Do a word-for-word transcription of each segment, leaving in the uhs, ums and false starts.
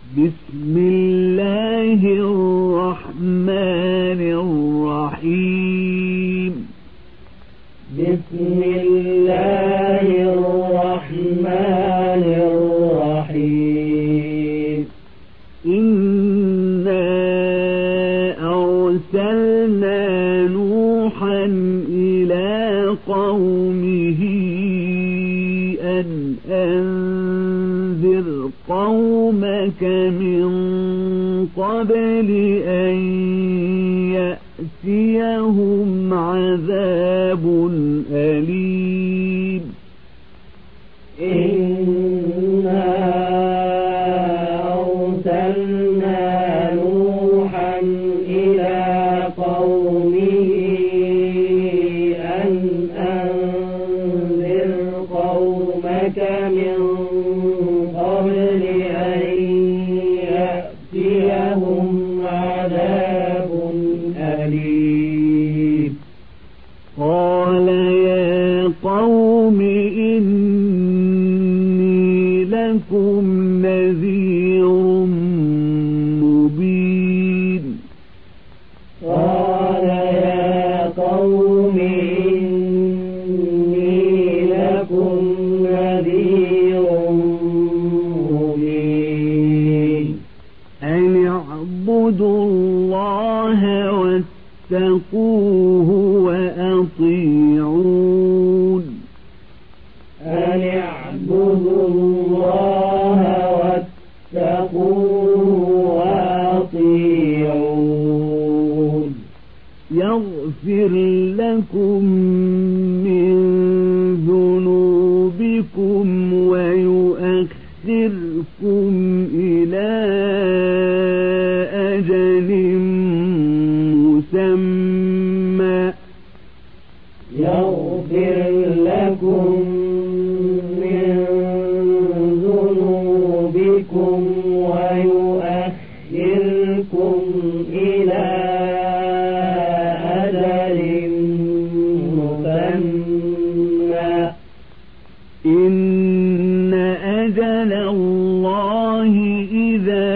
بسم الله الرحمن الرحيم بسم الله الرحمن الرحيم إنا أرسلنا نوحا إلى قومه أن أنذر قومك من قبل أن يأتيهم عذاب أليم إنا أرسلنا نوحا إلى قومه أن أنذر قومك من قبل أن يأتيهم عذاب أليم قال يا قوم إني لكم نذير مبين قال يا قوم إني لكم نذير مبين أن اعبدوا الله واتقوه وأطيعون أن اعبدوا الله واتقوه وأطيعون يغفر لكم من ذنوبكم ويؤخركم إلى أجل مسمى يغفر لكم من ذنوبكم ويؤخركم إلى أجل مسمى إن أجل الله إذا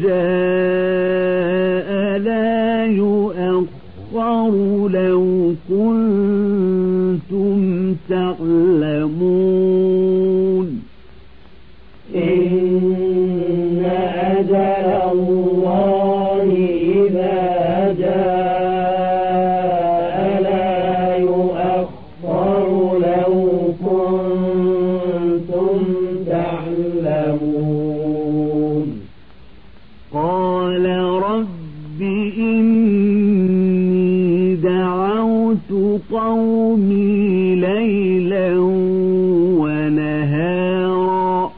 جاء لا يؤخر لو كنتم تعلمون إن أجل الله إذا جاء لا يؤخر لو كنتم تعلمون قال رب إني دعوت قومي ليلا ونهارا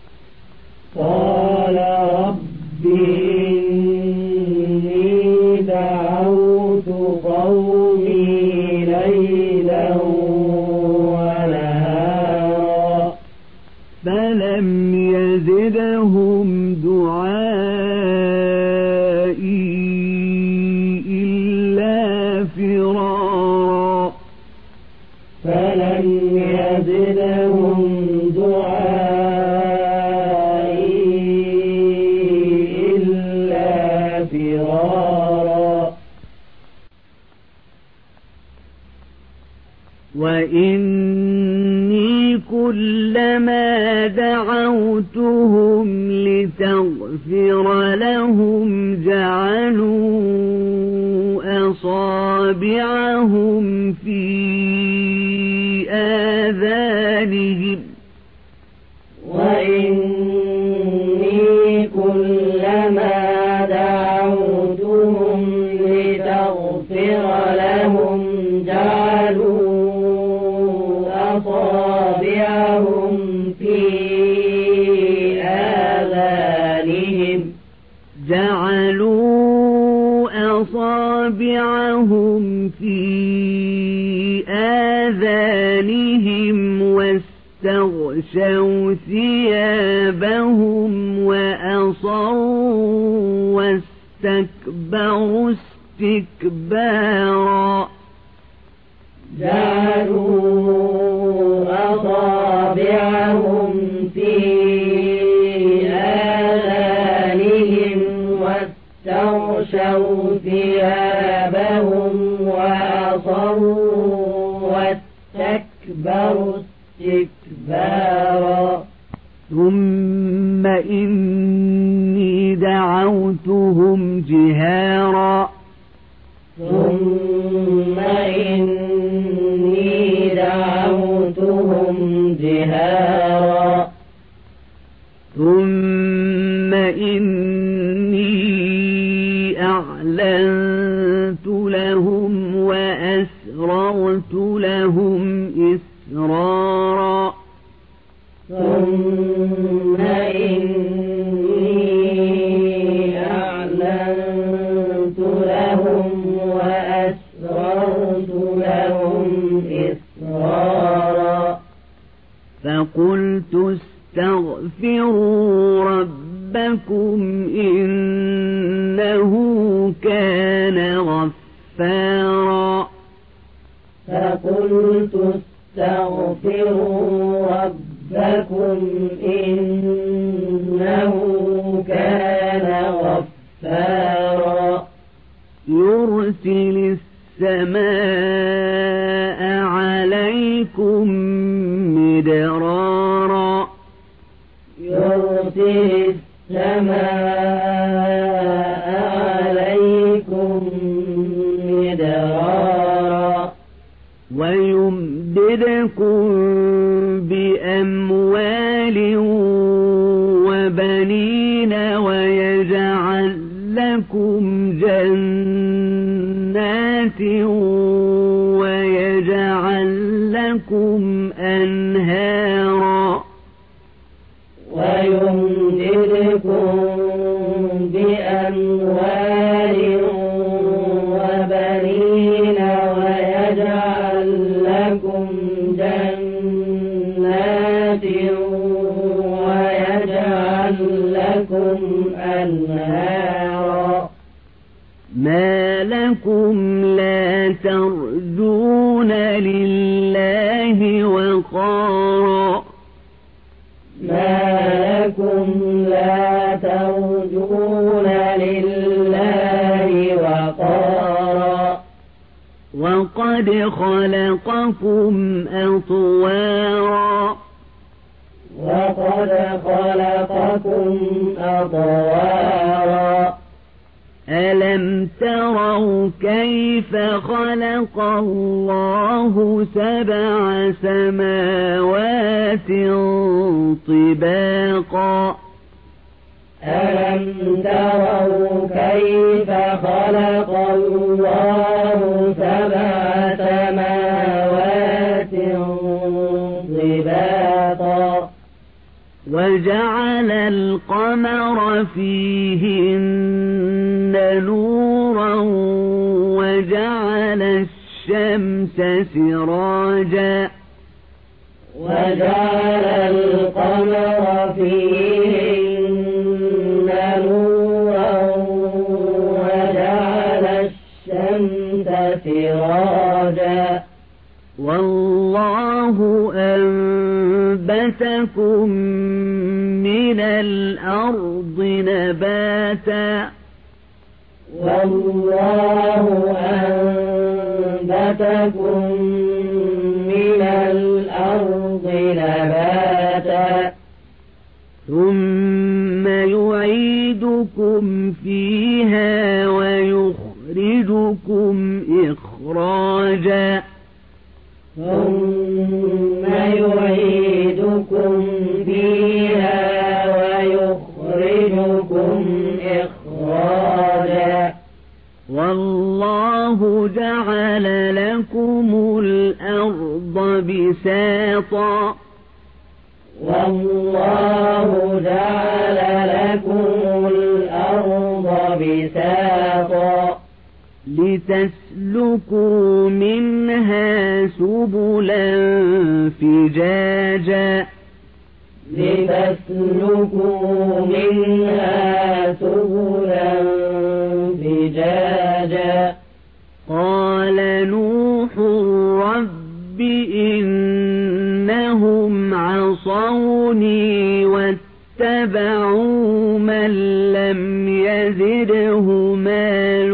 قال رب إني دعوت قومي ليلا ونهارا فلم يزدهم دعائي إلا فرارا فلم يزدهم دعائي إلا فرارا وإني كلما دعوتهم لتغفر لهم جعلوا أصابعهم في آذانهم وإني كلما دعوتهم لتغفر لهم جعلوا أصابعهم في آذانهم جعلوا أصابعهم في آذانهم واستغشوا ثيابهم وأصروا واستكبروا استكبارا جعلوا أصابعهم في آذانهم نزعوا ثيابهم وأصروا واستكبروا استكبارا ثم إني دعوتهم جهارا ثم إني دعوتهم جهارا ثم إني أعلنت لهم وأسررت لهم إسرارا ثم إني أعلنت لهم وأسررت لهم إسرارا فقلت استغفروا ربكم إنه كان غفارا فقلت استغفروا ربكم إنه كان غفارا يرسل السماء عليكم مدرارا يرسل السماء عليكم مدرارا ويمددكم بأموال وبنين ويجعل لكم جنات ويجعل لكم أنهارا ويمددكم بأموال وبنين ويجعل لكم جنات ويجعل لكم أنهارا ما لكم لا ترجون لله وقارا ما لكم لا ترجون لله وقارا وقد خلقكم أطوارا وقد خلقكم أطوارا ألم تروا كيف خلق الله سبع سماوات طباقا ألم تروا كيف خلق الله سبع سماوات طباقا وجعل القمر فيهن نورا وجعل الشمس سراجا وجعل القمر فيهن نورا وجعل الشمس سراجا والله أنبتكم من الأرض نباتا والله أنبتكم من الأرض نباتا ثم يعيدكم فيها ويخرجكم إخراجا ثم يعيدكم فيها ويخرجكم إخراجا والله جعل لكم الأرض بساطا والله جعل لكم الأرض بساطا لتسلكوا منها سبلا فجاجا لتسلكوا منها سبلا فجاجا قال نوح رب إنهم عصوني واتبعوا من لم يزده ماله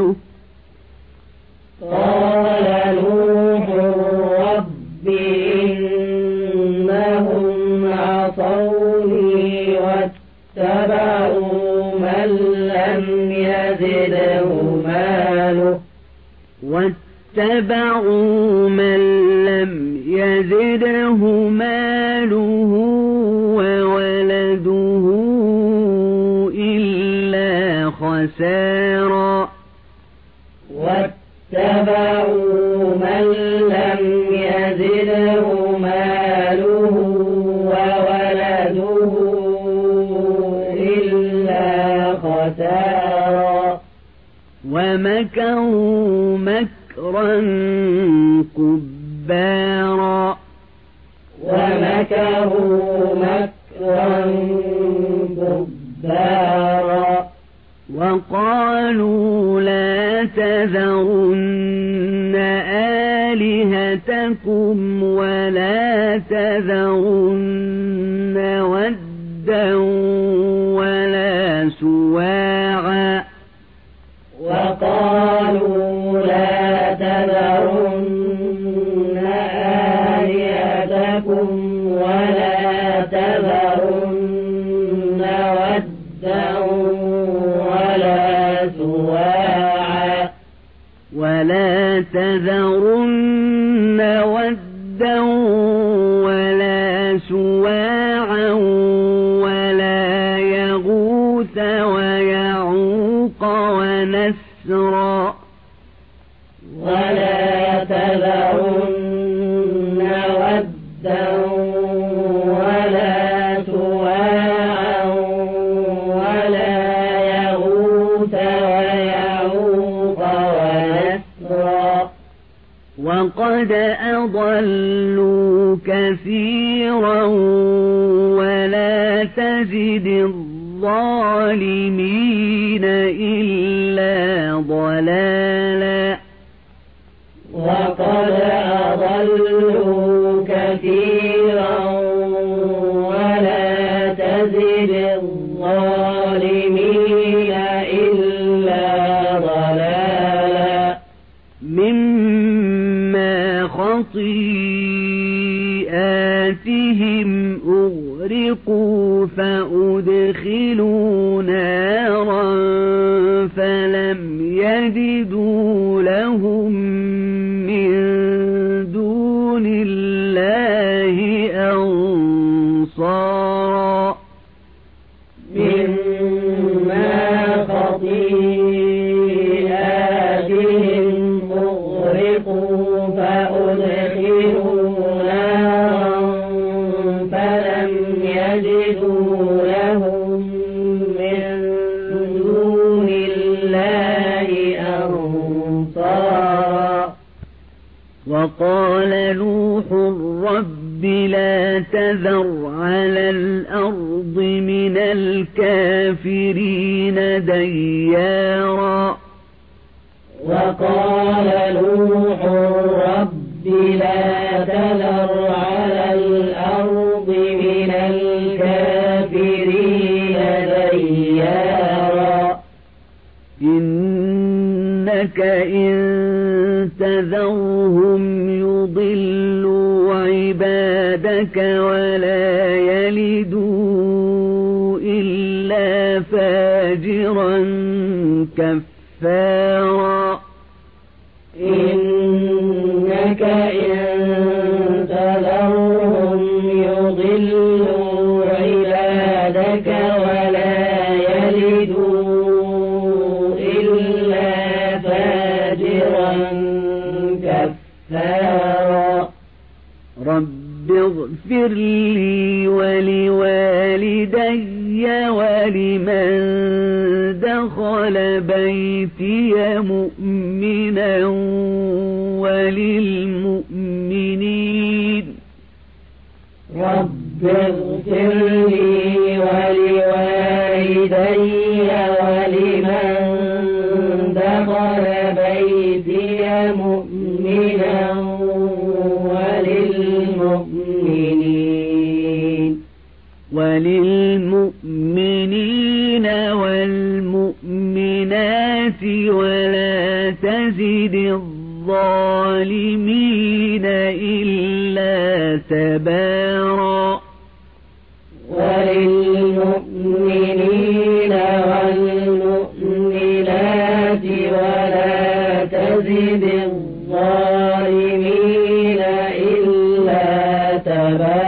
واتبعوا من لم يزده ماله واتبعوا من لم يزده ماله وولده إلا خسارا واتبعوا من لم يزده ماله وولده إلا خسارا ومكروا مكرا كبارا ومكروا مكرا كبارا وقالوا لا تذرن آلهتكم ولا تذرن ودا ولا سواعا وقالوا لا تذرن آلهتكم ولا تذرن ودا ولا سواعا ولا تذرن ودا ولا سواعا ولا يغوث ويعوق ونسرا ولا تذرن ودا ولا سواعا ولا يغوث ويعوق ونسرا وقد أضلوا كثيرا ولا تزد الظالمين إلا ضلالا وقد أضلوا كثيرا ولا تزد الظالمين إلا ضلالا مما خطيئاتهم أغرقوا فأدخلوا نارا فلم يجدوا لهم من دون الله أنصارا مما خطيئاتهم أغرقوا فأدخلوا نارا فلم يجدوا لهم من دون الله أنصارا وقال نوح رب لا تذر على الأرض من الكافرين ديارا وقال نوح رب لا تذر على الأرض من الكافرين ديارا إنك إن تذرهم يضلوا عبادك ولا يلدوا إلا فاجرا كفارا إنك إن تذرهم يضلوا عبادك ولا يلدوا إلا فاجرا كفارا رب اغفر لي ولوالدي ولمن دخل بيتي مؤمنا وللمؤمنين رب اغفر لي ولوالدي ولمن دخل بيتي مؤمنا وللمؤمنين وللمؤمنين والمؤمنات ولا تزد الظالمين إلا تبارا وللمؤمنين يزد الظالمين إلا تبارا